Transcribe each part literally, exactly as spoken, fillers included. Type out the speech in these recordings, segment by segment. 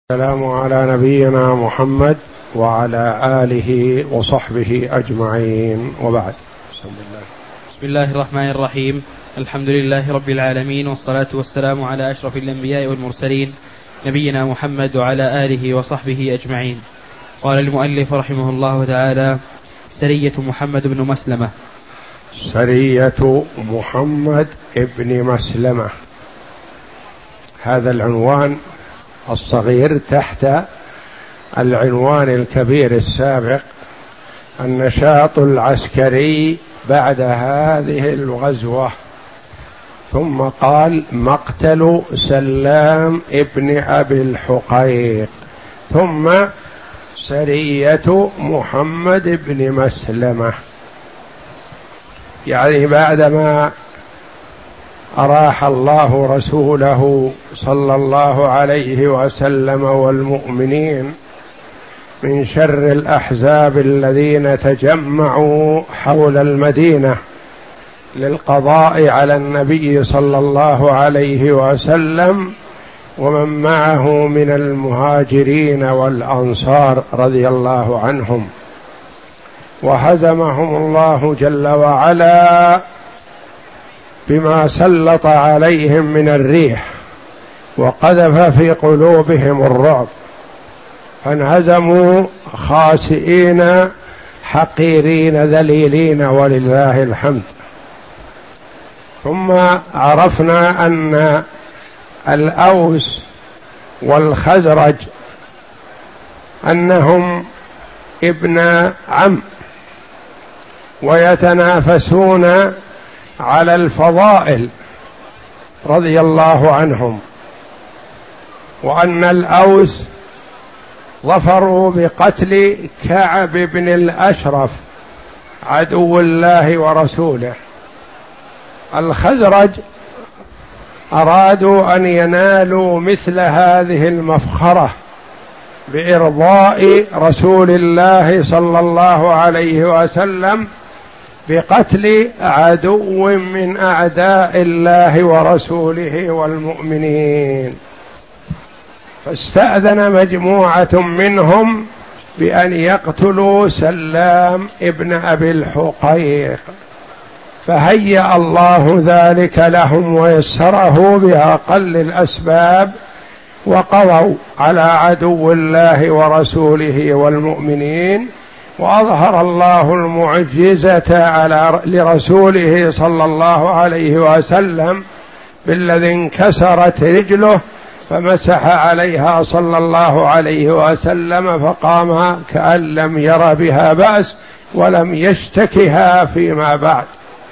السلام على نبينا محمد وعلى آله وصحبه أجمعين، وبعد. بسم الله. بسم الله الرحمن الرحيم. الحمد لله رب العالمين، والصلاة والسلام على أشرف الأنبياء والمرسلين نبينا محمد وعلى آله وصحبه أجمعين. قال المؤلف رحمه الله تعالى: سرية محمد بن مسلمة. سرية محمد بن مسلمة، هذا العنوان الصغير تحت العنوان الكبير السابق: النشاط العسكري بعد هذه الغزوة. ثم قال: مقتل سلام ابن أبي الحقيق، ثم سرية محمد بن مسلمة. يعني بعدما أراح الله رسوله صلى الله عليه وسلم والمؤمنين من شر الأحزاب الذين تجمعوا حول المدينة للقضاء على النبي صلى الله عليه وسلم ومن معه من المهاجرين والأنصار رضي الله عنهم، وهزمهم الله جل وعلا بما سلط عليهم من الريح وقذف في قلوبهم الرعب، فانهزموا خاسئين حقيرين ذليلين ولله الحمد. ثم عرفنا أن الأوس والخزرج أنهم ابن عم ويتنافسون على الفضائل رضي الله عنهم، وأن الأوس ظفروا بقتل كعب بن الأشرف عدو الله ورسوله. الخزرج أرادوا أن ينالوا مثل هذه المفخرة بإرضاء رسول الله صلى الله عليه وسلم بقتل عدو من أعداء الله ورسوله والمؤمنين، فاستأذن مجموعة منهم بأن يقتلوا سلام ابن أبي الحقيق، فهيأ الله ذلك لهم ويسره بأقل الأسباب، وقضوا على عدو الله ورسوله والمؤمنين، وأظهر الله المعجزة على لرسوله صلى الله عليه وسلم بالذي انكسرت رجله فمسح عليها صلى الله عليه وسلم، فقام كأن لم ير بها بأس ولم يشتكها فيما بعد.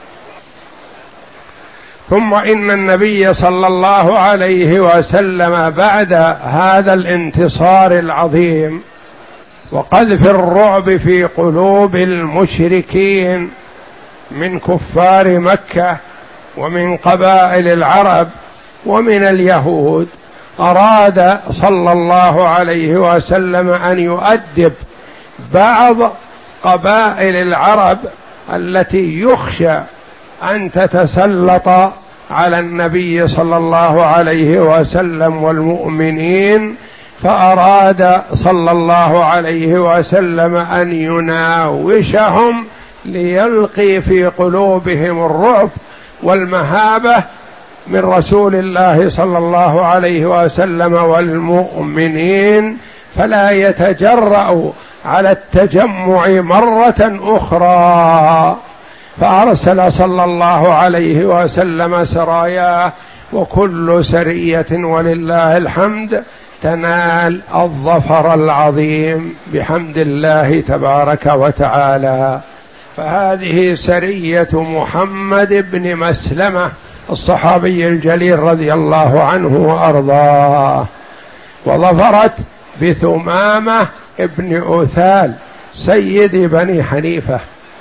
ثم إن النبي صلى الله عليه وسلم بعد هذا الانتصار العظيم وقذف الرعب في قلوب المشركين من كفار مكة ومن قبائل العرب ومن اليهود، أراد صلى الله عليه وسلم أن يؤدب بعض قبائل العرب التي يخشى أن تتسلط على النبي صلى الله عليه وسلم والمؤمنين، فأراد صلى الله عليه وسلم أن يناوشهم ليلقي في قلوبهم الرعب والمهابة من رسول الله صلى الله عليه وسلم والمؤمنين، فلا يتجرأوا على التجمع مرة أخرى. فأرسل صلى الله عليه وسلم سراياه، وكل سرية ولله الحمد تنال الظفر العظيم بحمد الله تبارك وتعالى. فهذه سرية محمد بن مسلمة الصحابي الجليل رضي الله عنه وأرضاه، وظفرت بثمامة ابن أثال سيد بني حنيفة.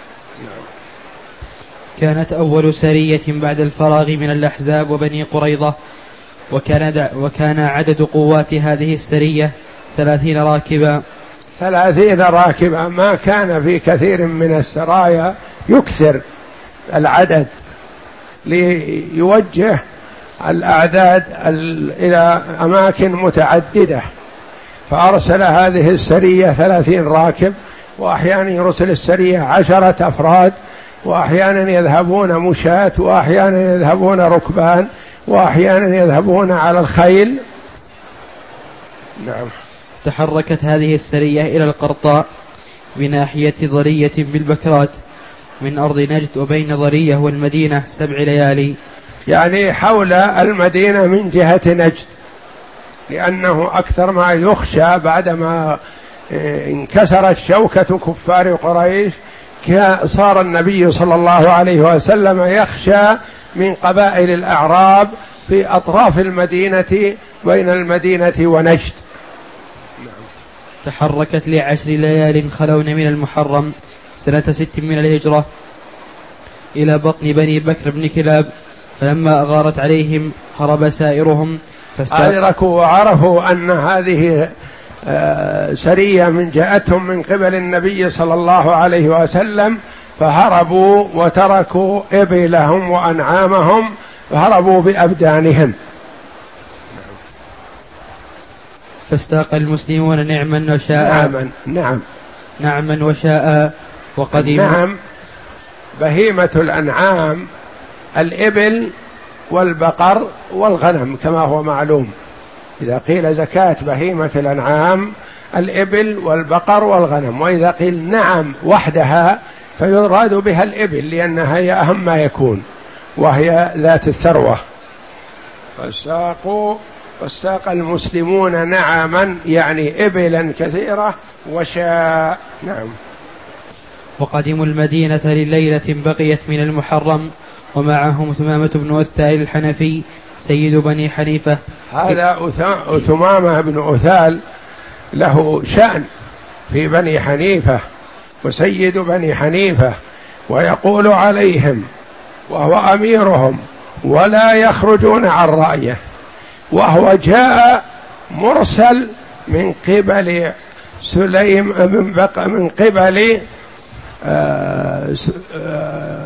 كانت أول سرية بعد الفراغ من الأحزاب وبني قريظة، وكان, وكان عدد قوات هذه السرية ثلاثين راكبا. ثلاثين راكبا، ما كان في كثير من السرايا يكثر العدد ليوجه الأعداد إلى أماكن متعددة، فأرسل هذه السرية ثلاثين راكب، وأحيانا يرسل السرية عشرة أفراد، وأحيانا يذهبون مشاة، وأحيانا يذهبون ركبان، وأحيانا يذهبون على الخيل. نعم. تحركت هذه السرية إلى القرطاء بناحية ضرية بالبكرات من أرض نجد، وبين ضرية والمدينة سبع ليالي، يعني حول المدينة من جهة نجد، لأنه أكثر ما يخشى بعدما انكسرت شوكة كفار قريش صار النبي صلى الله عليه وسلم يخشى من قبائل الأعراب في أطراف المدينة بين المدينة ونجد. تحركت لعشر ليال خلون من المحرم سنة ست من الهجرة إلى بطن بني بكر بن كلاب، فلما أغارت عليهم هرب سائرهم أدركوا وعرفوا أن هذه سرية من جاءتهم من قبل النبي صلى الله عليه وسلم، فهربوا وتركوا إبلهم وأنعامهم، فهربوا بأبدانهم. فاستاق المسلمون نعما وشاء. نعما نعم نعما وشاء وقدم. نعم بهيمة الأنعام الإبل والبقر والغنم كما هو معلوم. إذا قيل زكاة بهيمة الأنعام الإبل والبقر والغنم، وإذا قيل نعم وحدها فيراد بها الإبل لأنها هي أهم ما يكون وهي ذات الثروة. فساقوا فساق المسلمون نعما يعني إبلا كثيرة وشاء. نعم. وقدموا المدينة لليلة بقيت من المحرم، ومعهم ثمامة بن أثال الحنفي سيد بني حنيفة. هذا ثمامة بن أثال له شأن في بني حنيفة وسيد بني حنيفة، ويقول عليهم وهو أميرهم ولا يخرجون عن رأيه، وهو جاء مرسل من قبل سليم من بق من قبل آه آه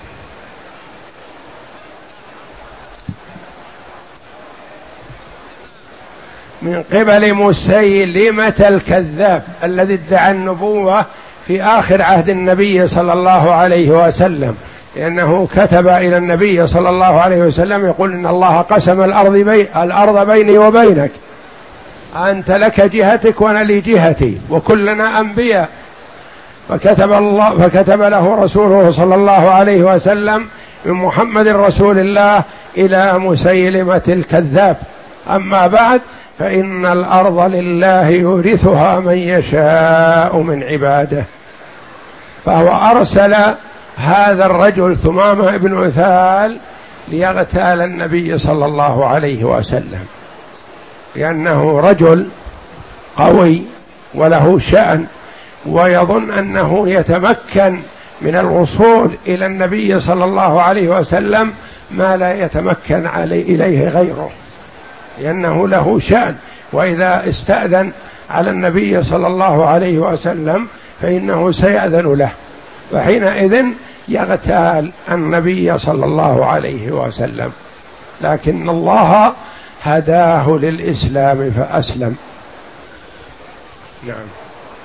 من قبل مسيلمة الكذاب الذي ادعى النبوة في آخر عهد النبي صلى الله عليه وسلم، لأنه كتب إلى النبي صلى الله عليه وسلم يقول إن الله قسم الأرض, بي الأرض بيني وبينك، أنت لك جهتك وأنا لي جهتي وكلنا أنبياء. فكتب, الله فكتب له رسوله صلى الله عليه وسلم من محمد رسول الله إلى مسيلمة الكذاب: أما بعد فإن الأرض لله يورثها من يشاء من عباده. فهو أرسل هذا الرجل ثمامة بن أثال ليغتال النبي صلى الله عليه وسلم، لأنه رجل قوي وله شأن، ويظن أنه يتمكن من الوصول إلى النبي صلى الله عليه وسلم ما لا يتمكن عليه إليه غيره، لأنه له شأن، وإذا استأذن على النبي صلى الله عليه وسلم فإنه سيأذن له، فحينئذ يغتال النبي صلى الله عليه وسلم. لكن الله هداه للإسلام فأسلم. نعم.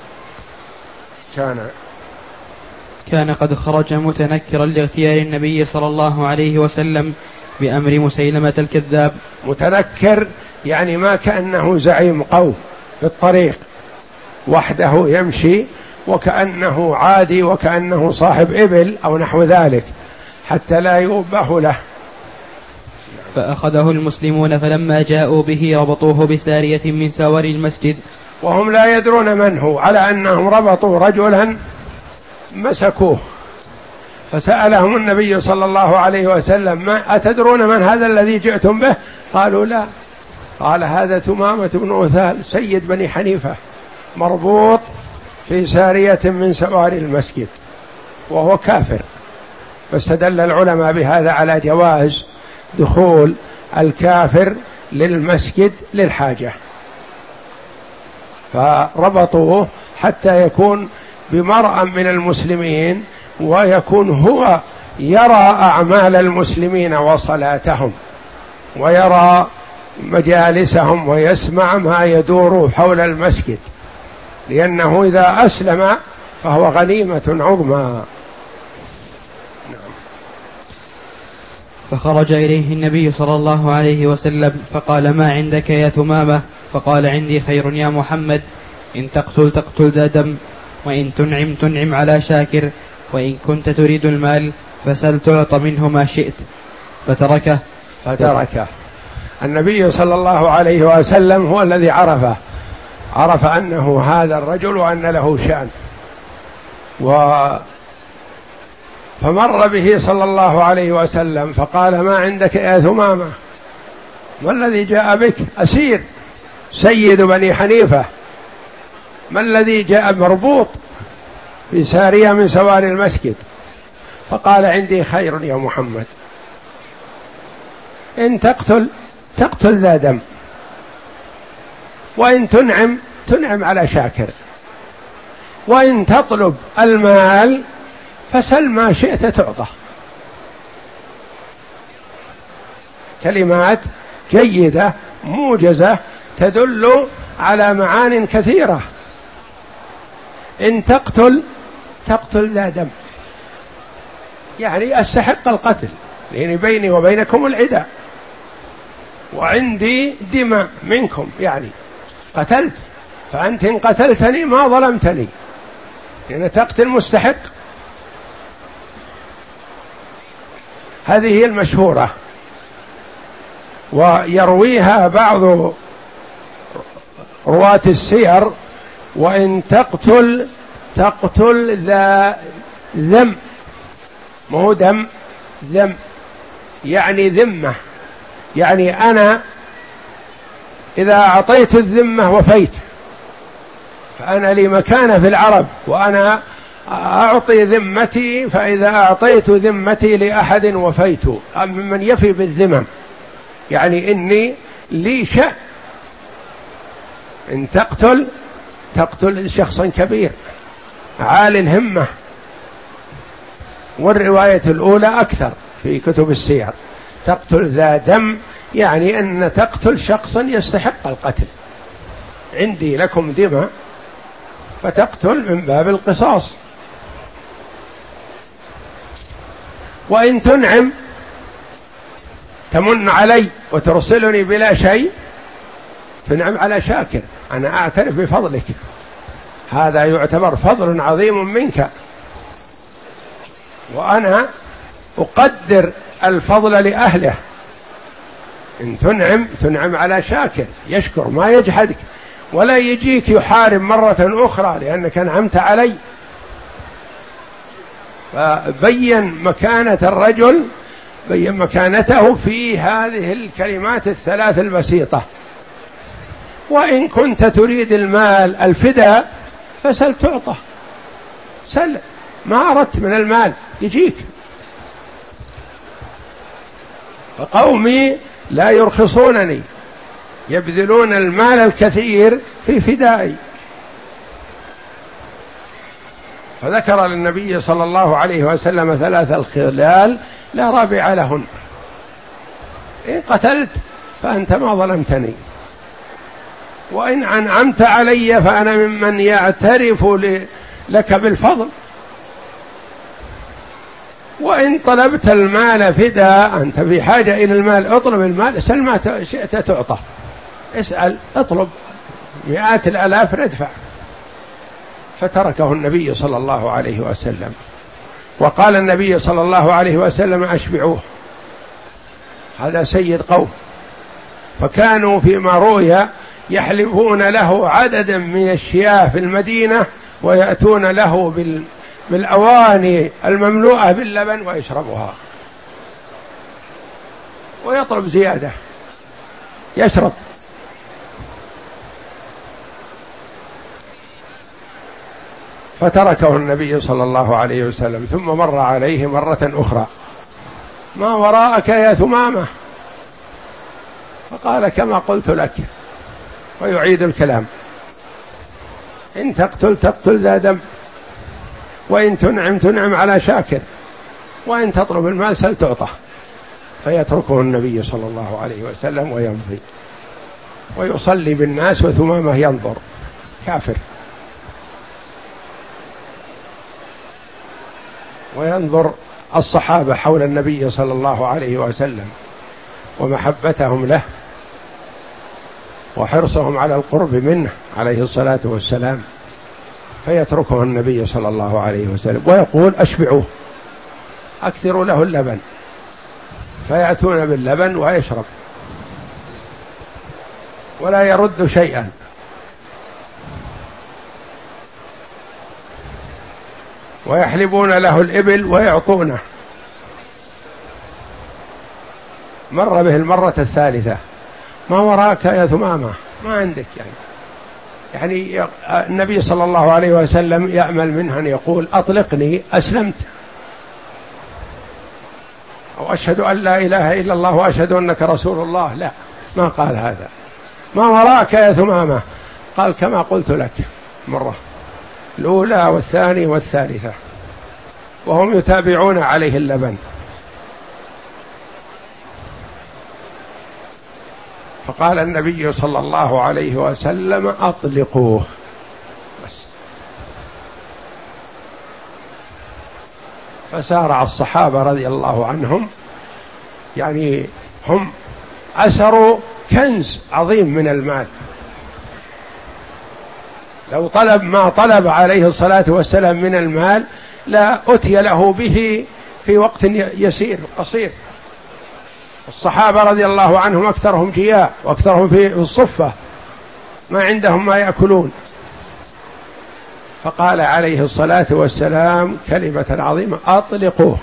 كان كان قد خرج متنكرا لاغتيال النبي صلى الله عليه وسلم بأمر مسيلمة الكذاب. متنكر يعني ما كأنه زعيم قوم في الطريق وحده يمشي، وكأنه عادي وكأنه صاحب إبل أو نحو ذلك حتى لا يوبه له. فأخذه المسلمون فلما جاءوا به ربطوه بسارية من سوار المسجد وهم لا يدرون من هو، على أنهم ربطوا رجلا مسكوه. فسألهم النبي صلى الله عليه وسلم: ما أتدرون من هذا الذي جئتم به؟ قالوا: لا. قال: هذا ثمامة بن أثال سيد بني حنيفة مربوط في سارية من سوار المسجد وهو كافر. فاستدل العلماء بهذا على جواز دخول الكافر للمسجد للحاجة، فربطوه حتى يكون بمرأى من المسلمين ويكون هو يرى أعمال المسلمين وصلاتهم ويرى مجالسهم ويسمع ما يدور حول المسجد، لأنه إذا أسلم فهو غنيمة عظمى. فخرج إليه النبي صلى الله عليه وسلم فقال: ما عندك يا ثمامة؟ فقال: عندي خير يا محمد، إن تقتل تقتل ذا دم، وإن تنعم تنعم على شاكر، وإن كنت تريد المال فسل تعط منه ما شئت. فتركه فتركه النبي صلى الله عليه وسلم هو الذي عرفه، عرف أنه هذا الرجل وأن له شأن، و فمر به صلى الله عليه وسلم فقال: ما عندك يا ثمامة؟ ما الذي جاء بك؟ أسير سيد بني حنيفة، ما الذي جاء؟ مربوط في سارية من سواري المسجد. فقال: عندي خير يا محمد، إن تقتل تقتل ذا دم، وإن تنعم تنعم على شاكر، وإن تطلب المال فسل ما شئت تعطى. كلمات جيدة موجزة تدل على معان كثيرة. إن تقتل تقتل ذا دم، يعني أستحق القتل، لأن بيني وبينكم العداء، وعندي دماء منكم، يعني قتلت، فأنت إن قتلتني ما ظلمتني، لأن تقتل مستحق. هذه هي المشهورة، ويرويها بعض رواة السير: وإن تقتل تقتل ذا ذم، مو دم، ذم يعني ذمة، يعني أنا إذا أعطيت الذمة وفيت، فأنا لي مكانة في العرب، وأنا أعطي ذمتي، فإذا أعطيت ذمتي لأحد وفيت، ممن يفي بالذمم، يعني إني لي شأن. إن تقتل تقتل شخصا كبير عالي الهمة. والرواية الأولى أكثر في كتب السير: تقتل ذا دم، يعني أن تقتل شخصا يستحق القتل، عندي لكم دماء فتقتل من باب القصاص. وإن تنعم تمن علي وترسلني بلا شيء، تنعم على شاكر، أنا أعترف بفضلك، هذا يعتبر فضل عظيم منك، وأنا أقدر الفضل لأهله. إن تنعم تنعم على شاكر، يشكر ما يجحدك، ولا يجيك يحارب مرة أخرى لأنك أنعمت علي. فبين مكانة الرجل، بين مكانته في هذه الكلمات الثلاث البسيطة. وإن كنت تريد المال الفداء فسل تعطى، سل ما أردت من المال يجيك. فقومي لا يرخصونني، يبذلون المال الكثير في فدائي. فذكر للنبي صلى الله عليه وسلم ثلاث الخلال لا رابع لهن: إن قتلت فأنت ما ظلمتني، وإن أنعمت علي فأنا ممن يعترف لك بالفضل، وإن طلبت المال فداء، أنت في حاجة إلى المال، اطلب المال، اسأل ما شئت تعطى، اسأل اطلب مئات الآلاف ندفع. فتركه النبي صلى الله عليه وسلم، وقال النبي صلى الله عليه وسلم: أشبعوه، هذا سيد قوم. فكانوا فيما روي يحلبون له عددا من الشياه في المدينة، ويأتون له بال بالأواني المملوءة باللبن ويشربها، ويطلب زيادة يشرب. فتركه النبي صلى الله عليه وسلم، ثم مر عليه مرة أخرى: ما وراءك يا ثمامة؟ فقال: كما قلت لك، ويعيد الكلام: إن تقتل تقتل ذا دم، وإن تنعم تنعم على شاكر، وإن تطلب المال سل تعطى. فيتركه النبي صلى الله عليه وسلم ويمضي. ويصلي بالناس وثمامة ينظر، كافر. وينظر الصحابة حول النبي صلى الله عليه وسلم ومحبتهم له وحرصهم على القرب منه عليه الصلاة والسلام، فيتركه النبي صلى الله عليه وسلم ويقول أشبعوه، أكثروا له اللبن، فيأتون باللبن ويشرب ولا يرد شيئا. ويحلبون له الإبل ويعطونه. مر به المرة الثالثة، ما وراك يا ثمامة، ما عندك يعني يعني النبي صلى الله عليه وسلم يأمل منه أن يقول أطلقني أسلمت، أو أشهد أن لا إله إلا الله وأشهد أنك رسول الله. لا، ما قال هذا. ما وراك يا ثمامة؟ قال كما قلت لك مرة الأولى والثانية والثالثة، وهم يتابعون عليه اللبن. فقال النبي صلى الله عليه وسلم أطلقوه بس. فسارع الصحابة رضي الله عنهم، يعني هم أسروا كنز عظيم من المال، لو طلب ما طلب عليه الصلاة والسلام من المال لا أتي له به في وقت يسير قصير. الصحابة رضي الله عنهم أكثرهم جياع وأكثرهم في الصفة، ما عندهم ما يأكلون. فقال عليه الصلاة والسلام كلمة عظيمة أطلقوه،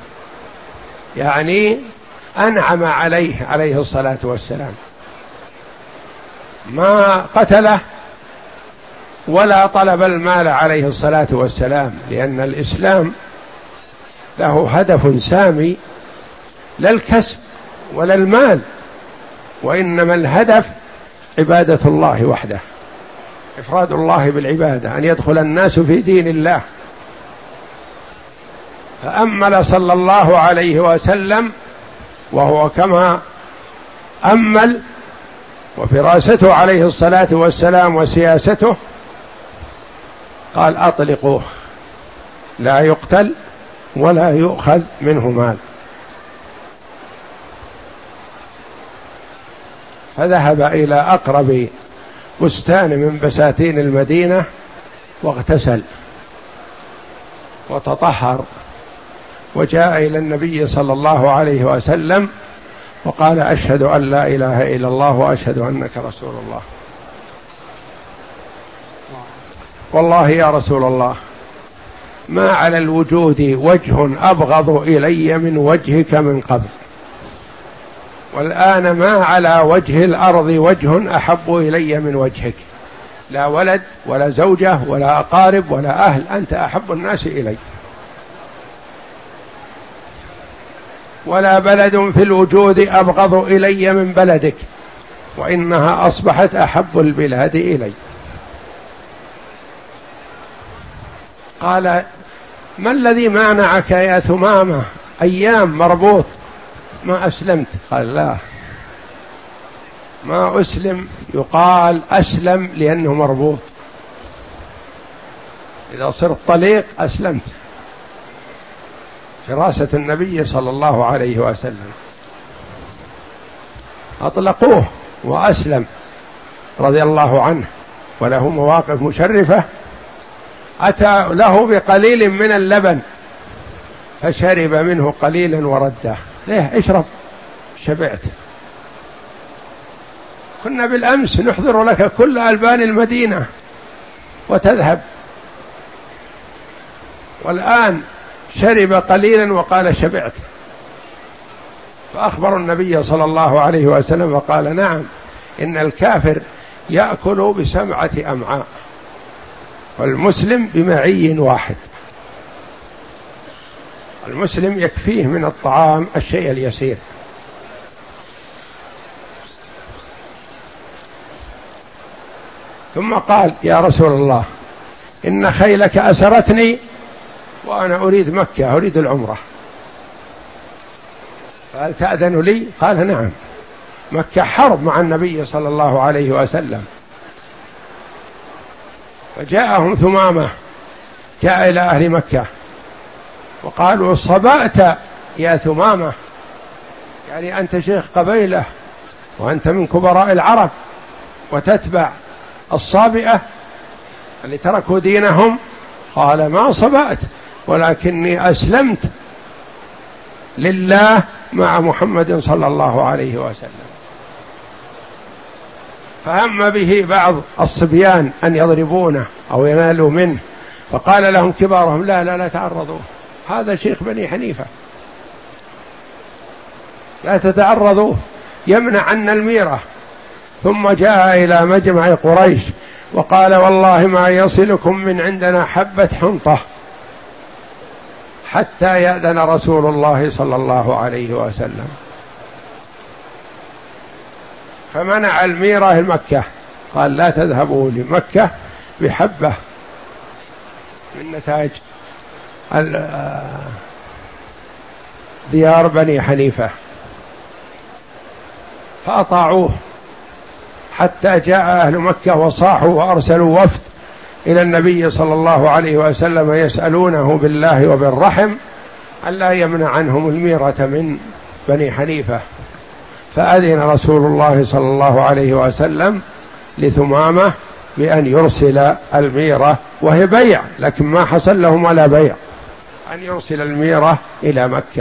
يعني أنعم عليه عليه الصلاة والسلام، ما قتله ولا طلب المال عليه الصلاة والسلام، لأن الإسلام له هدف سامي، لا الكسب ولا المال، وإنما الهدف عبادة الله وحده، إفراد الله بالعبادة، أن يدخل الناس في دين الله. فأمل صلى الله عليه وسلم، وهو كما أمل، وفراسته عليه الصلاة والسلام وسياسته، قال أطلقوه، لا يقتل ولا يؤخذ منه مال. فذهب إلى أقرب بستان من بساتين المدينة واغتسل وتطهر، وجاء إلى النبي صلى الله عليه وسلم وقال أشهد أن لا إله إلا الله وأشهد أنك رسول الله. والله يا رسول الله ما على الوجود وجه أبغض إلي من وجهك من قبل، والآن ما على وجه الأرض وجه أحب إلي من وجهك، لا ولد ولا زوجة ولا أقارب ولا أهل، أنت أحب الناس إلي. ولا بلد في الوجود أبغض إلي من بلدك، وإنها أصبحت أحب البلاد إلي. قال ما الذي مانعك يا ثمامة أيام مربوط ما أسلمت؟ قال لا، ما أسلم، يقال أسلم لأنه مربوط، إذا صرت طليق أسلمت. فراسة النبي صلى الله عليه وسلم. أطلقوه وأسلم رضي الله عنه، وله مواقف مشرفة. أتى له بقليل من اللبن فشرب منه قليلا ورده، ليه اشرب شبعت، كنا بالأمس نحضر لك كل ألبان المدينة وتذهب، والآن شرب قليلا وقال شبعت. فأخبر النبي صلى الله عليه وسلم وقال نعم، إن الكافر يأكل بسبعة أمعاء والمسلم بمعي واحد. المسلم يكفيه من الطعام الشيء اليسير. ثم قال يا رسول الله إن خيلك أسرتني وأنا أريد مكة، أريد العمرة، قال تأذن لي؟ قال نعم. مكة حرب مع النبي صلى الله عليه وسلم. فجاءهم ثمامة، جاء إلى أهل مكة وقالوا صبأت يا ثمامة، يعني أنت شيخ قبيلة وأنت من كبراء العرب وتتبع الصابئة اللي تركوا دينهم. قال ما صبأت ولكني أسلمت لله مع محمد صلى الله عليه وسلم. فهم به بعض الصبيان أن يضربونه أو ينالوا منه، فقال لهم كبارهم لا لا لا تعرضوا، هذا شيخ بني حنيفة لا تتعرضوه يمنع عنا الميرة. ثم جاء إلى مجمع قريش وقال والله ما يصلكم من عندنا حبة حنطة حتى يأذن رسول الله صلى الله عليه وسلم. فمنع الميرة المكة، قال لا تذهبوا لمكة بحبة من نتاج ديار بني حنيفة. فأطاعوه حتى جاء أهل مكة وصاحوا وأرسلوا وفد إلى النبي صلى الله عليه وسلم يسألونه بالله وبالرحم ألا يمنع عنهم الميرة من بني حنيفة. فأذن رسول الله صلى الله عليه وسلم لثمامة بأن يرسل الميرة، وهي بيع لكن ما حصل لهم ولا بيع، أن يرسل الميرة إلى مكة.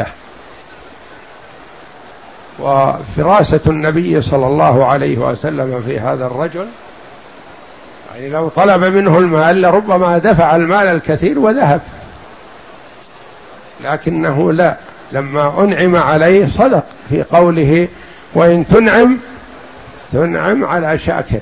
وفراسة النبي صلى الله عليه وسلم في هذا الرجل، يعني لو طلب منه المال لربما دفع المال الكثير وذهب، لكنه لا، لما أنعم عليه صدق في قوله وإن تنعم تنعم على شاكر.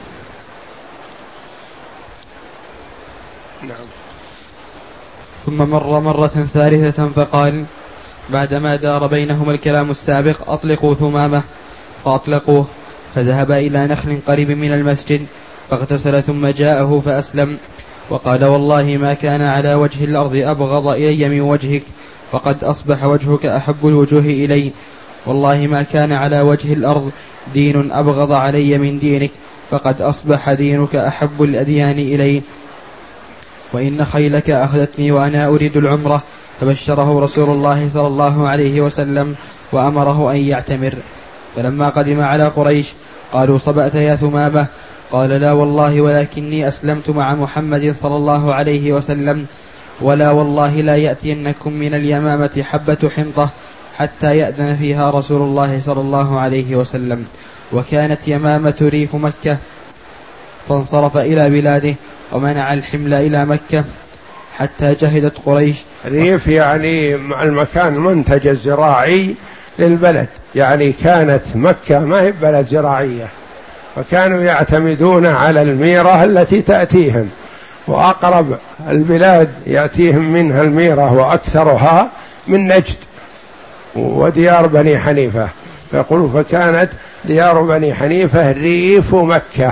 نعم. ثم مر مرة ثالثة فقال بعدما دار بينهما الكلام السابق أطلقوا ثمامة، فأطلقوه، فذهب إلى نخل قريب من المسجد فاغتسل ثم جاءه فأسلم، وقال والله ما كان على وجه الأرض أبغض إلي من وجهك، فقد أصبح وجهك أحب الوجوه إلي، والله ما كان على وجه الأرض دين أبغض علي من دينك، فقد أصبح دينك أحب الأديان إلي، وإن خيلك أخذتني وأنا أريد العمرة. فبشره رسول الله صلى الله عليه وسلم وأمره أن يعتمر. فلما قدم على قريش قالوا صبأت يا ثمامة؟ قال لا والله ولكني أسلمت مع محمد صلى الله عليه وسلم، ولا والله لا يأتينكم من اليمامة حبة حنطة حتى يأذن فيها رسول الله صلى الله عليه وسلم. وكانت يمامة ريف مكة، فانصرف إلى بلاده ومنع الحمل إلى مكة حتى جهدت قريش. ريف يعني المكان منتج الزراعي للبلد، يعني كانت مكة ما هي بلد زراعية، فكانوا يعتمدون على الميرة التي تأتيهم، وأقرب البلاد يأتيهم منها الميرة وأكثرها من نجد وديار بني حنيفة. فيقول فكانت ديار بني حنيفة ريف مكة.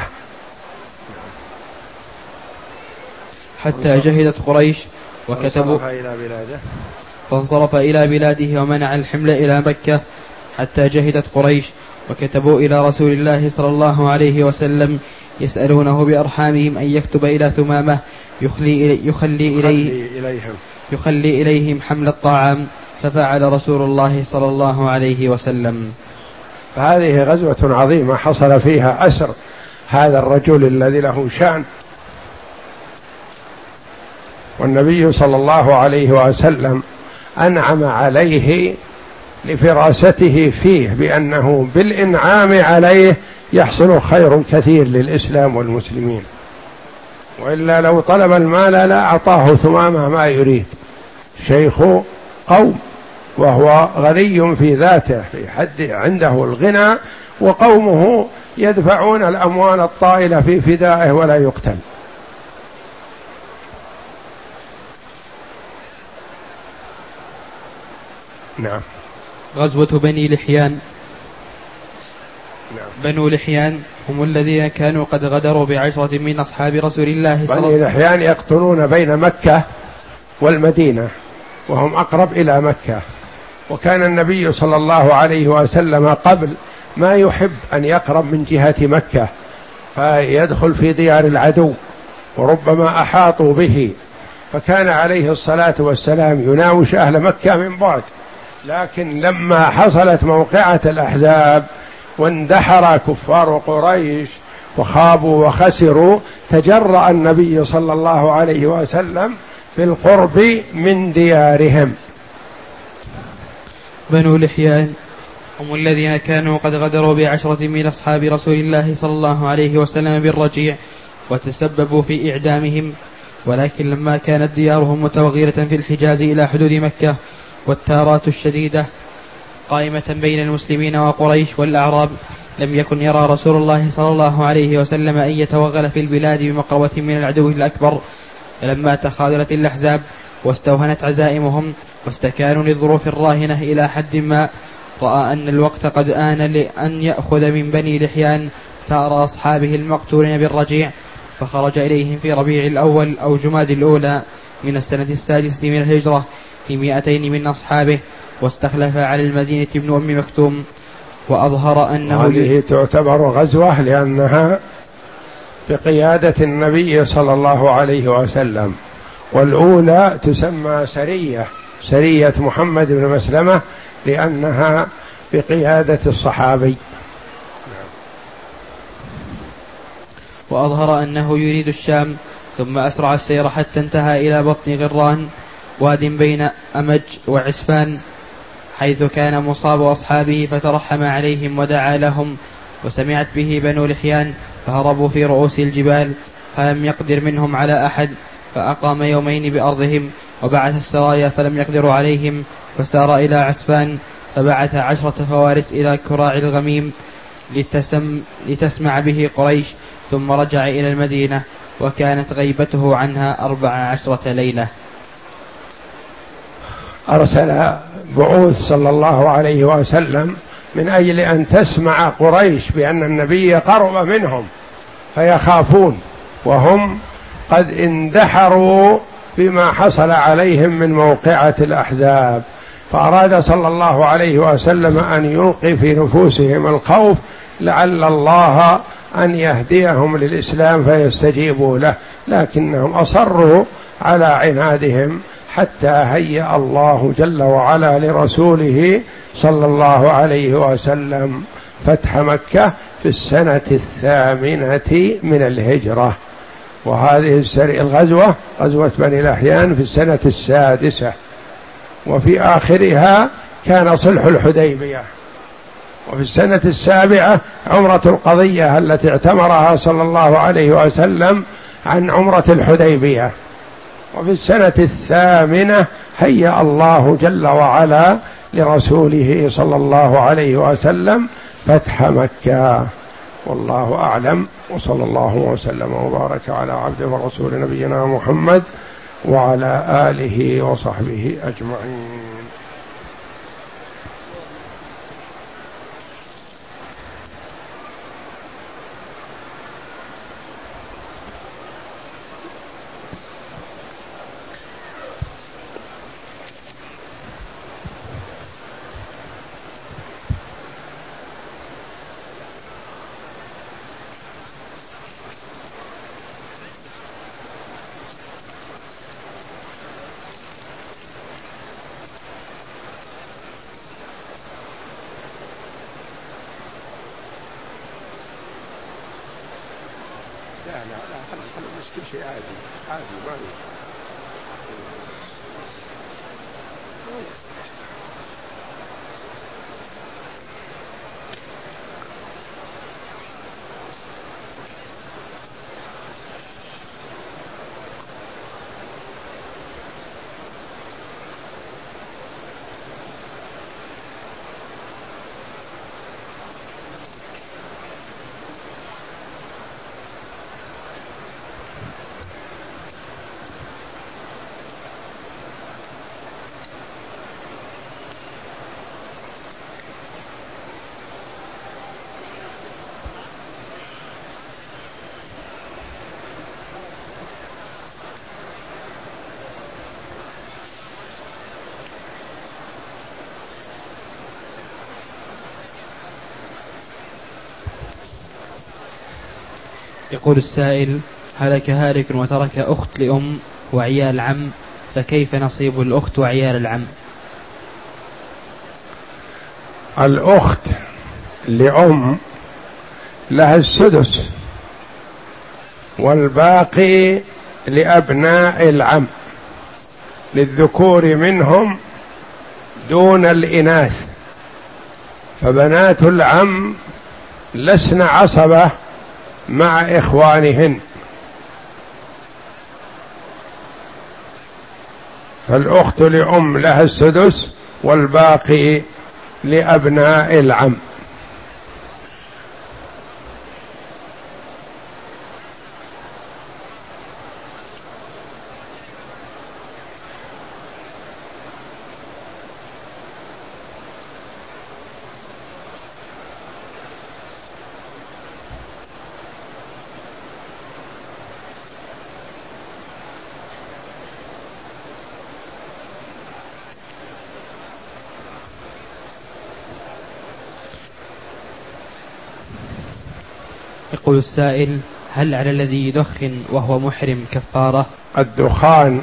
حتى جهدت قريش وكتبوا فانصرف إلى بلاده ومنع الحمل إلى مكة حتى جهدت قريش وكتبوا إلى رسول الله صلى الله عليه وسلم يسألونه بأرحامهم أن يكتب إلى ثمامة يخلي, إلي يخلي, إليه إليهم يخلي إليهم حمل الطعام، ففعل رسول الله صلى الله عليه وسلم. فهذه غزوة عظيمة حصل فيها أسر هذا الرجل الذي له شأن، والنبي صلى الله عليه وسلم أنعم عليه لفراسته فيه بأنه بالإنعام عليه يحصل خير كثير للإسلام والمسلمين، وإلا لو طلب المال لا أعطاه ثمامة ما يريد، شيخ قوم وهو غني في ذاته في حد عنده الغنى، وقومه يدفعون الأموال الطائلة في فدائه ولا يقتل. نعم. غزوة بني لحيان. نعم. بنو لحيان هم الذين كانوا قد غدروا بعشرة من أصحاب رسول الله صلى الله عليه وسلم. بني لحيان يقطنون بين مكة والمدينة وهم أقرب إلى مكة، وكان النبي صلى الله عليه وسلم قبل ما يحب أن يقرب من جهة مكة فيدخل في ديار العدو، وربما أحاطوا به، فكان عليه الصلاة والسلام يناوش أهل مكة من بعد. لكن لما حصلت موقعة الأحزاب واندحر كفار قريش وخابوا وخسروا، تجرأ النبي صلى الله عليه وسلم في القرب من ديارهم. بنو لحيان هم الذين كانوا قد غدروا بعشرة من أصحاب رسول الله صلى الله عليه وسلم بالرجيع وتسببوا في إعدامهم، ولكن لما كانت ديارهم متوغلة في الحجاز إلى حدود مكة والتارات الشديدة قائمة بين المسلمين وقريش والأعراب، لم يكن يرى رسول الله صلى الله عليه وسلم أن يتوغل في البلاد بمقربة من العدو الأكبر. فلما تخاذلت الأحزاب واستوهنت عزائمهم واستكانوا للظروف الراهنة إلى حد ما، رأى أن الوقت قد آن لأن يأخذ من بني لحيان ثار أصحابه المقتولين بالرجيع، فخرج إليهم في ربيع الأول أو جماد الأولى من السنة السادسة من الهجرة في مئتين من أصحابه، واستخلف على المدينة ابن أم مكتوم، وأظهر أنه هذه تعتبر غزوة لأنها بقيادة النبي صلى الله عليه وسلم، والأولى تسمى سرية سرية محمد بن مسلمة لأنها بقيادة الصحابي. وأظهر أنه يريد الشام، ثم أسرع السير حتى انتهى إلى بطن غران واد بين أمج وعسفان حيث كان مصاب أصحابه، فترحم عليهم ودعا لهم، وسمعت به بنو لحيان فهربوا في رؤوس الجبال، فلم يقدر منهم على أحد، فأقام يومين بأرضهم وبعث السرايا فلم يقدروا عليهم، فسار إلى عسفان فبعث عشرة فوارس إلى كراع الغميم لتسم لتسمع به قريش، ثم رجع إلى المدينة وكانت غيبته عنها أربع عشرة ليلة. أرسل بعوث صلى الله عليه وسلم من أجل أن تسمع قريش بأن النبي قرب منهم فيخافون، وهم قد اندحروا بما حصل عليهم من موقعة الأحزاب، فأراد صلى الله عليه وسلم أن يلقي في نفوسهم الخوف لعل الله أن يهديهم للإسلام فيستجيبوا له، لكنهم أصروا على عنادهم حتى هيأ الله جل وعلا لرسوله صلى الله عليه وسلم فتح مكة في السنة الثامنة من الهجرة. وهذه الغزوة غزوة بني لحيان في السنة السادسة، وفي آخرها كان صلح الحديبية، وفي السنة السابعة عمرة القضية التي اعتمرها صلى الله عليه وسلم عن عمرة الحديبية، وفي السنة الثامنة هيأ الله جل وعلا لرسوله صلى الله عليه وسلم فتح مكة. والله أعلم، وصلى الله وسلم وبارك على عبده ورسول نبينا محمد وعلى آله وصحبه أجمعين. كل شيء عادي عادي ما يقول السائل: هلك هالك وترك أخت لأم وعيال عم، فكيف نصيب الأخت وعيال العم؟ الأخت لأم لها السدس، والباقي لأبناء العم، للذكور منهم دون الإناث، فبنات العم لسن عصبة مع إخوانهن، فالأخت لأم لها السدس والباقي لأبناء العم. يقول السائل: هل على الذي يدخن وهو محرم كفارة؟ الدخان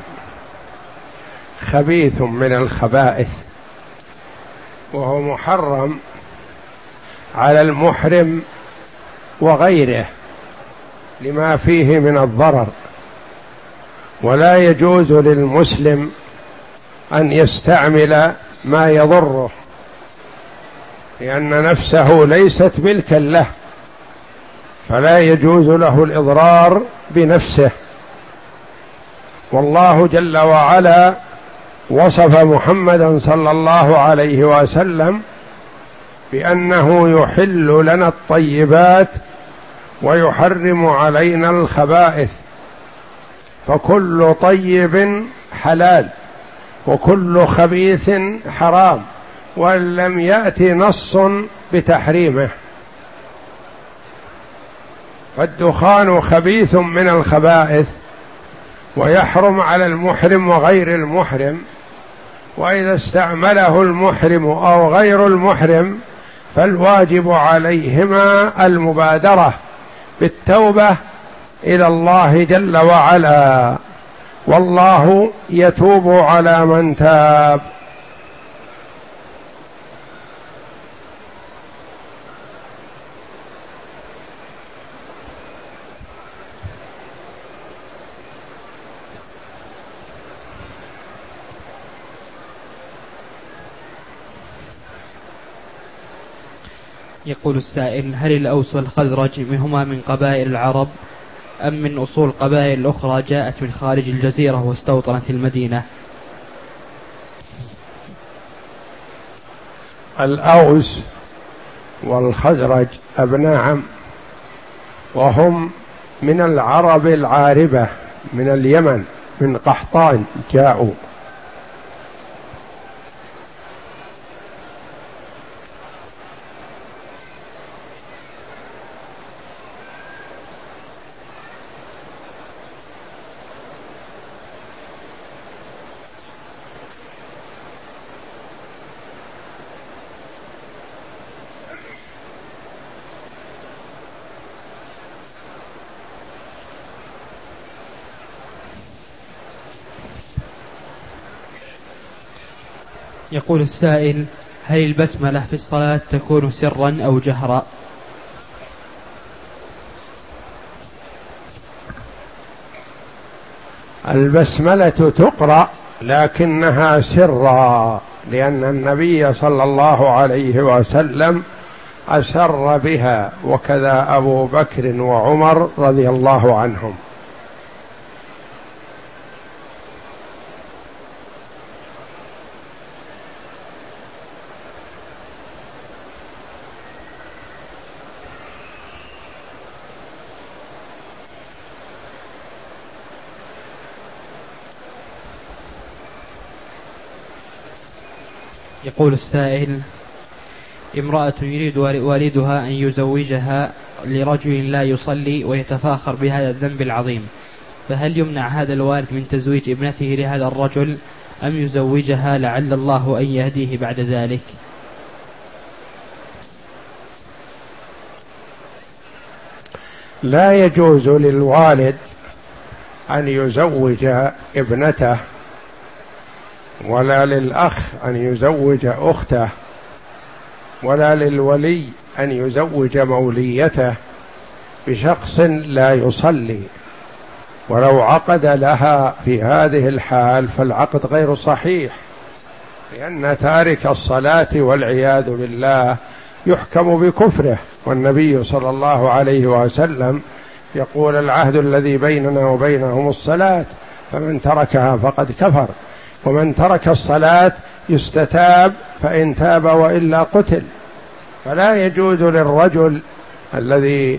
خبيث من الخبائث، وهو محرم على المحرم وغيره لما فيه من الضرر، ولا يجوز للمسلم أن يستعمل ما يضره، لأن نفسه ليست ملكا له، فلا يجوز له الإضرار بنفسه. والله جل وعلا وصف محمدا صلى الله عليه وسلم بأنه يحل لنا الطيبات ويحرم علينا الخبائث، فكل طيب حلال وكل خبيث حرام، وإن لم يأتي نص بتحريمه. فالدخان خبيث من الخبائث ويحرم على المحرم وغير المحرم، وإذا استعمله المحرم أو غير المحرم فالواجب عليهما المبادرة بالتوبة إلى الله جل وعلا، والله يتوب على من تاب. يقول السائل: هل الأوس والخزرج منهما من قبائل العرب أم من أصول قبائل أخرى جاءت من خارج الجزيرة واستوطنت المدينة؟ الأوس والخزرج أبناء عم، وهم من العرب العاربة من اليمن، من قحطان جاءوا. يقول السائل: هل البسملة في الصلاة تكون سرا أو جهرا؟ البسملة تقرأ لكنها سرا، لأن النبي صلى الله عليه وسلم أسر بها، وكذا أبو بكر وعمر رضي الله عنهم. يقول السائل: امرأة يريد والدها أن يزوجها لرجل لا يصلي ويتفاخر بهذا الذنب العظيم، فهل يمنع هذا الوالد من تزويج ابنته لهذا الرجل أم يزوجها لعل الله أن يهديه بعد ذلك؟ لا يجوز للوالد أن يزوج ابنته، ولا للأخ أن يزوج أخته، ولا للولي أن يزوج موليته بشخص لا يصلي، ولو عقد لها في هذه الحال فالعقد غير صحيح، لأن تارك الصلاة والعياذ بالله يحكم بكفره، والنبي صلى الله عليه وسلم يقول: العهد الذي بيننا وبينهم الصلاة، فمن تركها فقد كفر، ومن ترك الصلاة يستتاب، فإن تاب وإلا قتل. فلا يجوز للرجل الذي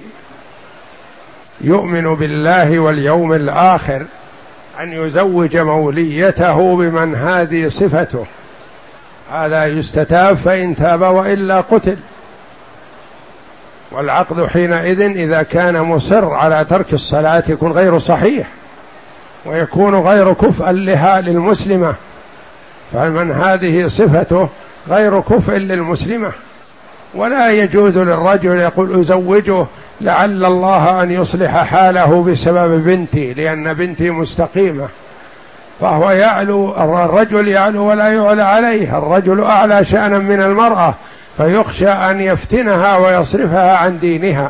يؤمن بالله واليوم الآخر أن يزوج موليته بمن هذه صفته، هذا يستتاب فإن تاب وإلا قتل. والعقد حينئذ إذا كان مصر على ترك الصلاة يكون غير صحيح، ويكون غير كفء لها للمسلمة، فمن هذه صفته غير كفء للمسلمة. ولا يجوز للرجل يقول: أزوجه لعل الله أن يصلح حاله بسبب بنتي، لأن بنتي مستقيمة، فهو يعلو، الرجل يعلو ولا يعلى عليه، الرجل أعلى شأنا من المرأة، فيخشى أن يفتنها ويصرفها عن دينها.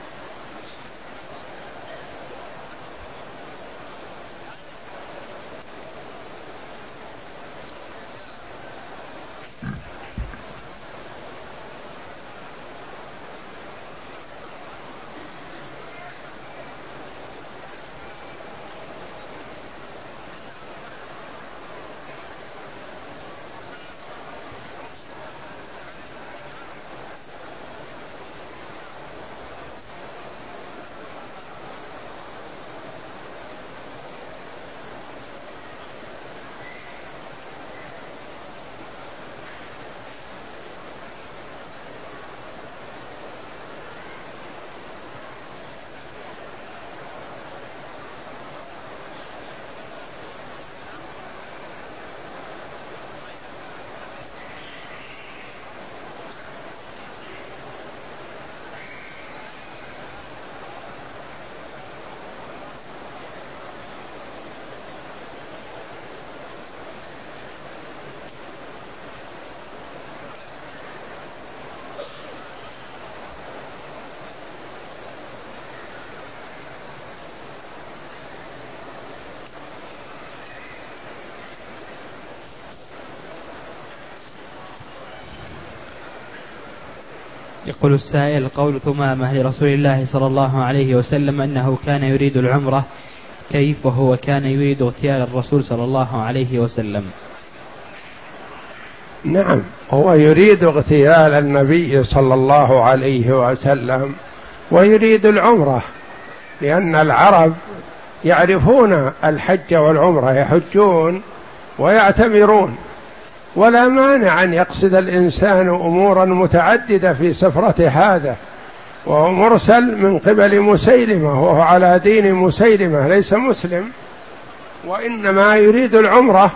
يقول السائل: قول ثمامة لرسول الله صلى الله عليه وسلم أنه كان يريد العمرة، كيف وهو كان يريد اغتيال الرسول صلى الله عليه وسلم؟ نعم، هو يريد اغتيال النبي صلى الله عليه وسلم ويريد العمرة، لأن العرب يعرفون الحج والعمرة، يحجون ويعتمرون، ولا مانع أن يقصد الإنسان أمورا متعددة في سفرة هذا، وهو مرسل من قبل مسيلمة، وهو على دين مسيلمة ليس مسلم، وإنما يريد العمرة،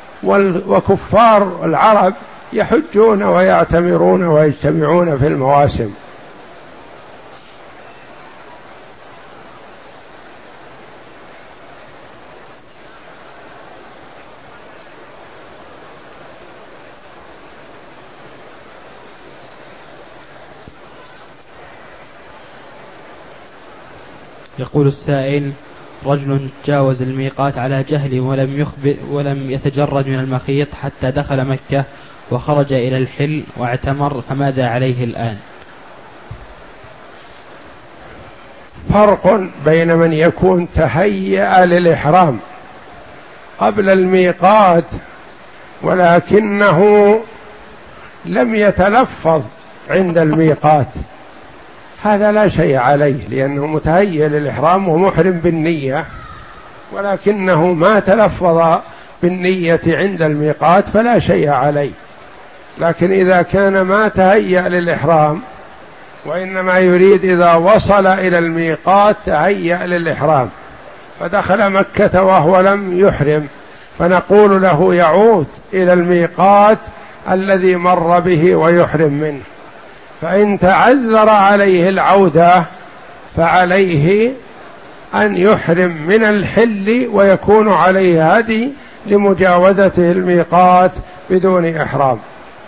وكفار العرب يحجون ويعتمرون ويجتمعون في المواسم. يقول السائل: رجل تجاوز الميقات على جهل ولم يخبر ولم يتجرد من المخيط حتى دخل مكة وخرج إلى الحل واعتمر، فماذا عليه الآن؟ فرق بين من يكون تهيأ للإحرام قبل الميقات ولكنه لم يتلفظ عند الميقات، هذا لا شيء عليه، لأنه متهيأ للإحرام ومحرم بالنية، ولكنه ما تلفظ بالنية عند الميقات فلا شيء عليه. لكن إذا كان ما تهيأ للإحرام وإنما يريد إذا وصل إلى الميقات تهيأ للإحرام فدخل مكة وهو لم يحرم، فنقول له يعود إلى الميقات الذي مر به ويحرم منه، فإن تعذر عليه العودة فعليه أن يحرم من الحل ويكون عليه هدي لمجاوزته الميقات بدون إحرام.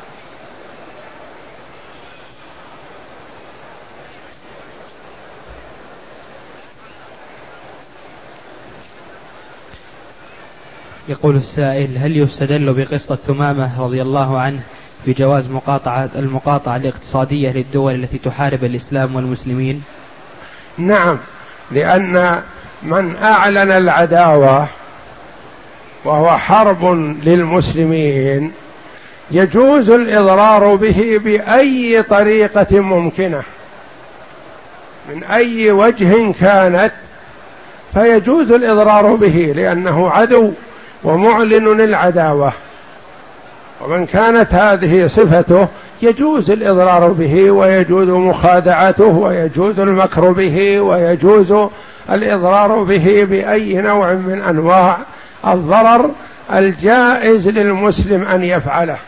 يقول السائل: هل يستدل بقصة ثمامة رضي الله عنه في جواز مقاطعة المقاطعة الاقتصادية للدول التي تحارب الإسلام والمسلمين؟ نعم، لأن من أعلن العداوة وهو حرب للمسلمين يجوز الإضرار به بأي طريقة ممكنة من أي وجه كانت، فيجوز الإضرار به لأنه عدو ومعلن العداوة، ومن كانت هذه صفته يجوز الإضرار به ويجوز مخادعته ويجوز المكر به ويجوز الإضرار به بأي نوع من أنواع الضرر الجائز للمسلم أن يفعله.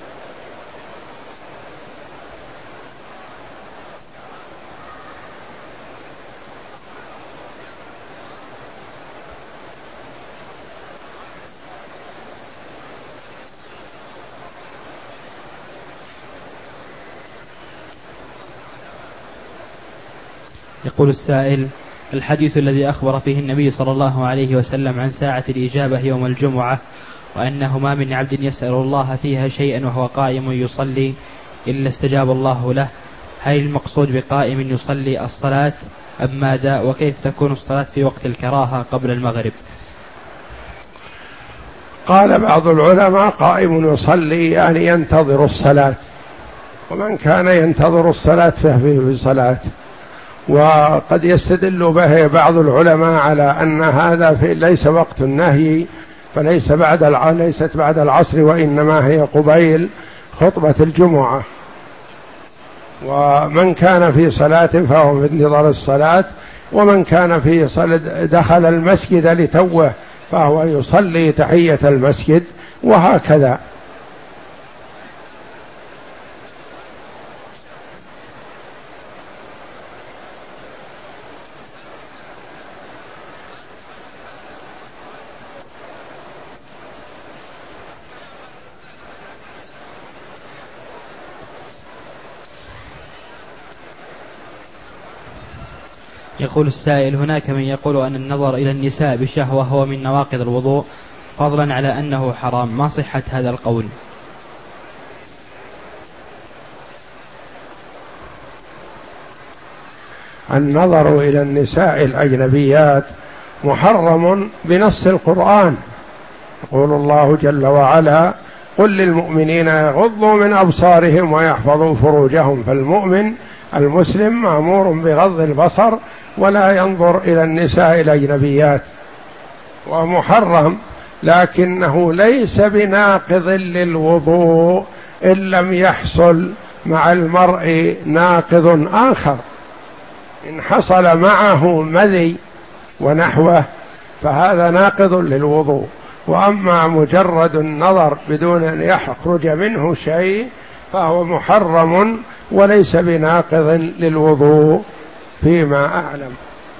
يقول السائل: الحديث الذي أخبر فيه النبي صلى الله عليه وسلم عن ساعة الإجابة يوم الجمعة وأنه ما من عبد يسأل الله فيها شيئا وهو قائم يصلي إلا استجاب الله له، هل المقصود بقائم يصلي الصلاة أم ماذا؟ وكيف تكون الصلاة في وقت الكراهة قبل المغرب؟ قال بعض العلماء قائم يصلي يعني ينتظر الصلاة، ومن كان ينتظر الصلاة فهو في صلاة. وقد يستدل به بعض العلماء على أن هذا في ليس وقت النهي، فليس بعد الع... ليست بعد العصر وإنما هي قبيل خطبة الجمعة، ومن كان في صلاة فهو في انتظار الصلاة، ومن كان في صلاة دخل المسجد لتوه فهو يصلي تحية المسجد، وهكذا. يقول السائل: هناك من يقول أن النظر إلى النساء بشهوة هو من نواقض الوضوء فضلا على أنه حرام، ما صحة هذا القول؟ النظر إلى النساء الأجنبيات محرم بنص القرآن، يقول الله جل وعلا: قل للمؤمنين يغضوا من أبصارهم ويحفظوا فروجهم. فالمؤمن المسلم مأمور بغض البصر ولا ينظر إلى النساء الأجنبيات، ومحرم، لكنه ليس بناقض للوضوء إن لم يحصل مع المرء ناقض آخر. إن حصل معه مذي ونحوه فهذا ناقض للوضوء، وأما مجرد النظر بدون أن يخرج منه شيء فهو محرم وليس بناقض للوضوء فيما أعلم.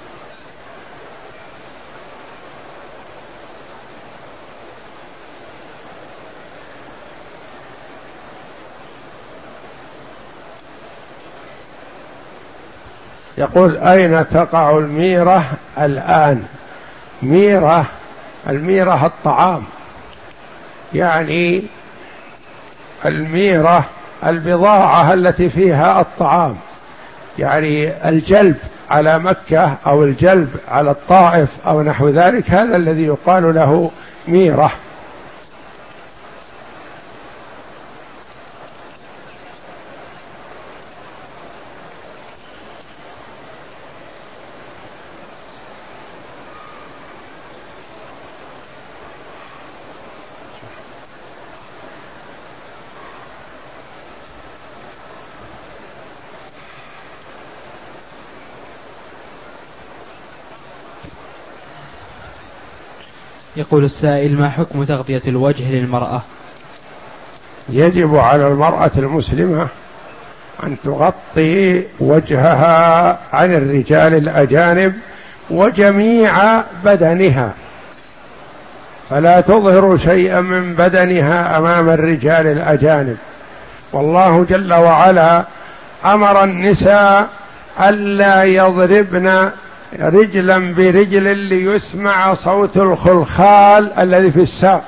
يقول: أين تقع الميرة الآن؟ ميرة، الميرة الطعام، يعني الميرة البضاعة التي فيها الطعام، يعني الجلب على مكة أو الجلب على الطائف أو نحو ذلك، هذا الذي يقال له ميرة. يقول السائل: ما حكم تغطية الوجه للمرأة؟ يجب على المرأة المسلمة أن تغطي وجهها عن الرجال الأجانب وجميع بدنها، فلا تظهر شيئا من بدنها أمام الرجال الأجانب. والله جل وعلا أمر النساء ألا يضربن رجلا برجل ليسمع صوت الخلخال الذي في الساق،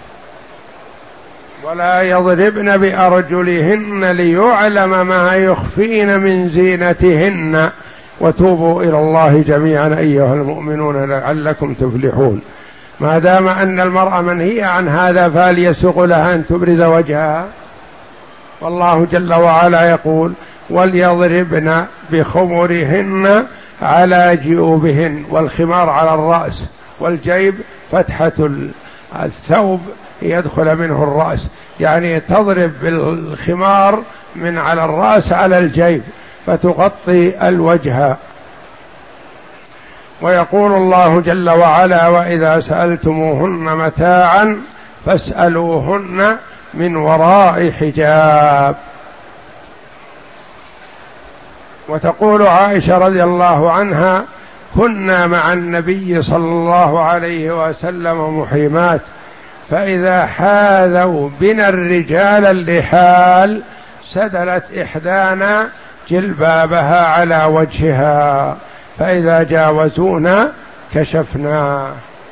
ولا يضربن بأرجلهن ليعلم ما يخفين من زينتهن، وتوبوا إلى الله جميعا أيها المؤمنون لعلكم تفلحون. ما دام أن المرأة منهية عن هذا فليسوق لها أن تبرز وجهها. والله جل وعلا يقول وليضربن بخمرهن على جيوبهن، والخمار على الرأس، والجيب فتحة الثوب يدخل منه الرأس، يعني تضرب بالخمار من على الرأس على الجيب فتغطي الوجه. ويقول الله جل وعلا وإذا سألتموهن متاعا فاسألوهن من وراء حجاب. وتقول عائشة رضي الله عنها كنا مع النبي صلى الله عليه وسلم محرمات، فإذا حاذوا بنا الرجال اللحال سدلت إحدانا جلبابها على وجهها، فإذا جاوزونا كشفنا.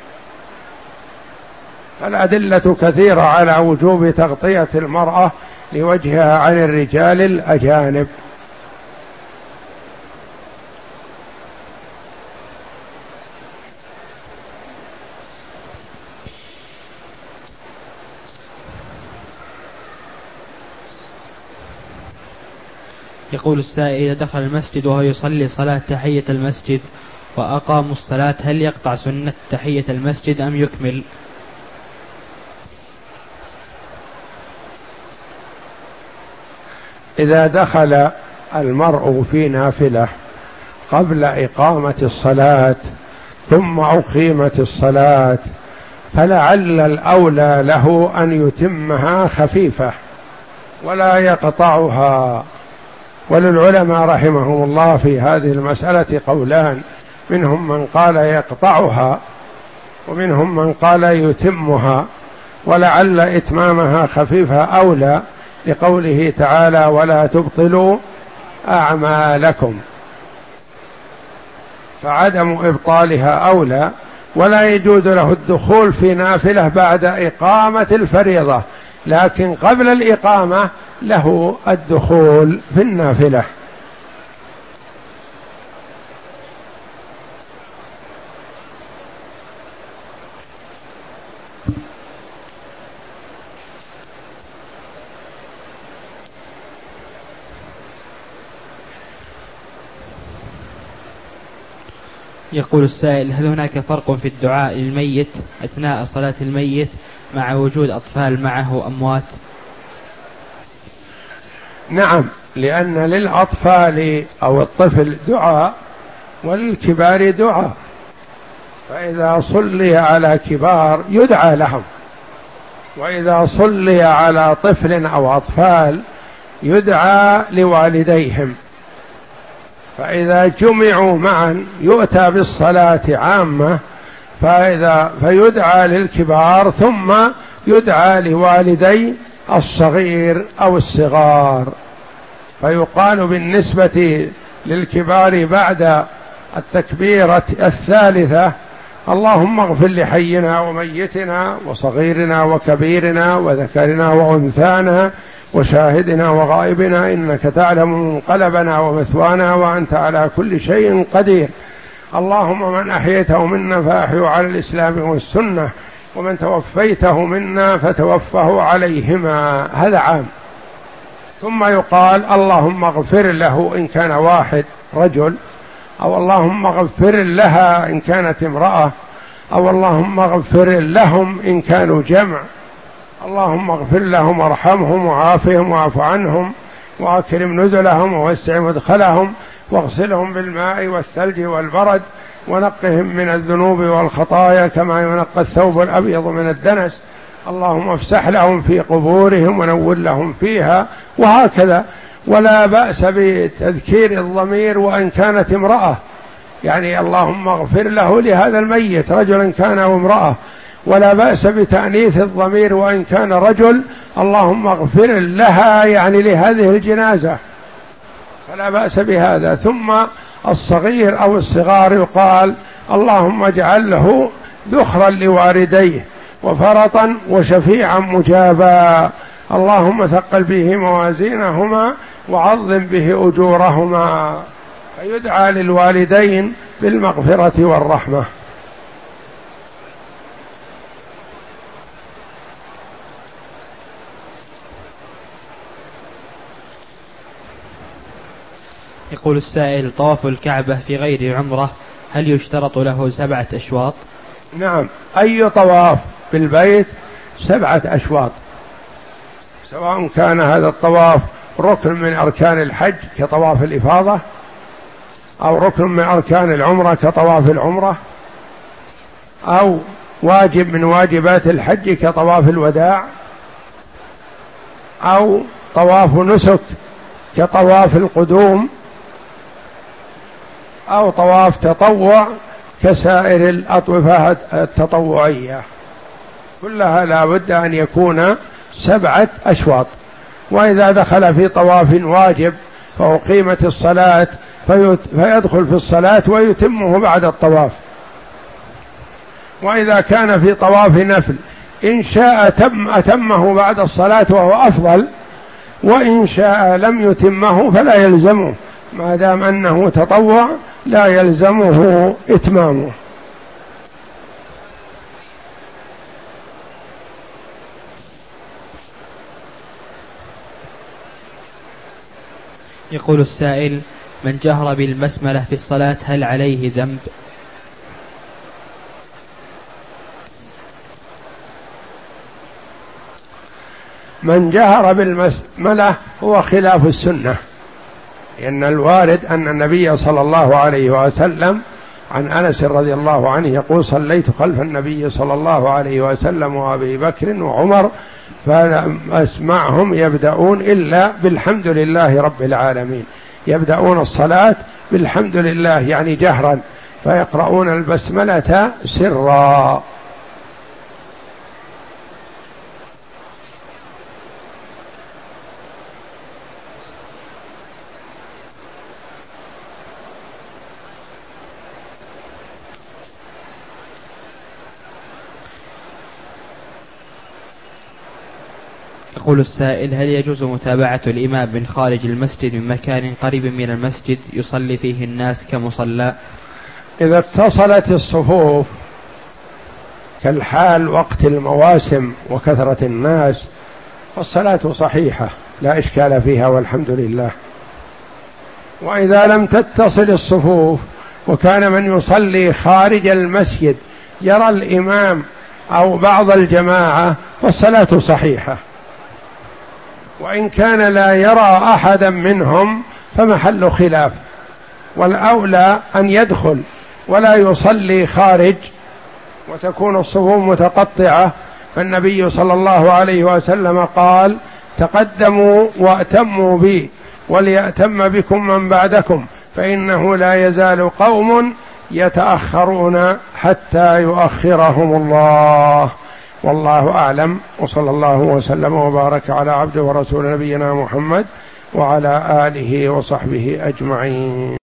الأدلة كثيرة على وجوب تغطية المرأة لوجهها عن الرجال الأجانب. يقول السائل إذا دخل المسجد وهو يصلي صلاة تحية المسجد وأقاموا الصلاة هل يقطع سنة تحية المسجد أم يكمل؟ إذا دخل المرء في نافلة قبل إقامة الصلاة ثم أقيمت الصلاة فلعل الأولى له أن يتمها خفيفة ولا يقطعها. وللعلماء رحمهم الله في هذه المسألة قولان، منهم من قال يقطعها ومنهم من قال يتمها، ولعل إتمامها خفيفة أولى لقوله تعالى ولا تبطلوا أعمالكم، فعدم إبطالها أولى. ولا يجوز له الدخول في نافلة بعد إقامة الفريضة، لكن قبل الإقامة له الدخول في النافلة. يقول السائل هل هناك فرق في الدعاء للميت أثناء صلاة الميت مع وجود أطفال معه أموات؟ نعم، لأن للأطفال أو الطفل دعاء وللكبار دعاء، فإذا صلي على كبار يدعى لهم، وإذا صلي على طفل أو أطفال يدعى لوالديهم. فإذا جمعوا معا يؤتى بالصلاة عامة، فإذا فيدعى للكبار ثم يدعى لوالدي الصغير أو الصغار. فيقال بالنسبة للكبار بعد التكبيرة الثالثة اللهم اغفر لحينا وميتنا وصغيرنا وكبيرنا وذكرنا وأنثانا وشاهدنا وغائبنا إنك تعلم منقلبنا ومثوانا وأنت على كل شيء قدير. اللهم من أحييته منا فأحيه على الإسلام والسنة، ومن توفيته منا فتوفه عليهما. هذا عام. ثم يقال اللهم اغفر له إن كان واحد رجل، أو اللهم اغفر لها إن كانت امرأة، أو اللهم اغفر لهم إن كانوا جمع. اللهم اغفر لهم وارحمهم وعافهم واعف عنهم وأكرم نزلهم ووسع مدخلهم واغسلهم بالماء والثلج والبرد ونقهم من الذنوب والخطايا كما ينقى الثوب الأبيض من الدنس. اللهم افسح لهم في قبورهم ونور لهم فيها، وهكذا. ولا بأس بتذكير الضمير وإن كانت امرأة، يعني اللهم اغفر له لهذا الميت رجلا كان أو امرأة، ولا بأس بتأنيث الضمير وإن كان رجل، اللهم اغفر لها يعني لهذه الجنازة، فلا بأس بهذا. ثم الصغير أو الصغار يقال اللهم اجعله ذخرا لوالديه وفرطا وشفيعا مجابا، اللهم ثقل به موازينهما وعظم به أجورهما، فيدعى للوالدين بالمغفرة والرحمة. يقول السائل: طواف الكعبة في غير عمرة هل يشترط له سبعة أشواط؟ نعم، أي طواف بالبيت سبعة أشواط، سواء كان هذا الطواف ركن من أركان الحج كطواف الإفاضة، أو ركن من أركان العمرة كطواف العمرة، أو واجب من واجبات الحج كطواف الوداع، أو طواف نسك كطواف القدوم، أو طواف تطوع كسائر الأطوفة التطوعية، كلها لا بد أن يكون سبعة أشواط. وإذا دخل في طواف واجب فأقيمت الصلاة فيدخل في الصلاة ويتمه بعد الطواف. وإذا كان في طواف نفل إن شاء تم أتمه بعد الصلاة وهو أفضل، وإن شاء لم يتمه فلا يلزمه، ما دام أنه تطوع لا يلزمه إتمامه. يقول السائل: من جهر بالبسملة في الصلاة هل عليه ذنب؟ من جهر بالبسملة هو خلاف السنة، لأن الوارد أن النبي صلى الله عليه وسلم عن أنس رضي الله عنه يقول: صليت خلف النبي صلى الله عليه وسلم وأبي بكر وعمر فلم أسمعهم يبدأون إلا بالحمد لله رب العالمين، يبدأون الصلاة بالحمد لله يعني جهرا، فيقرؤون البسملة سرا. يقول السائل: هل يجوز متابعة الإمام من خارج المسجد من مكان قريب من المسجد يصلي فيه الناس كمصلى؟ إذا اتصلت الصفوف كالحال وقت المواسم وكثرة الناس فالصلاة صحيحة لا إشكال فيها والحمد لله. وإذا لم تتصل الصفوف وكان من يصلي خارج المسجد يرى الإمام أو بعض الجماعة فالصلاة صحيحة، وإن كان لا يرى أحدا منهم فمحل خلاف، والأولى أن يدخل ولا يصلي خارج وتكون الصفوف متقطعة، فالنبي صلى الله عليه وسلم قال: تقدموا وأتموا بي وليأتم بكم من بعدكم، فإنه لا يزال قوم يتأخرون حتى يؤخرهم الله. والله أعلم، وصلى الله وسلم وبارك على عبده ورسول نبينا محمد وعلى آله وصحبه أجمعين.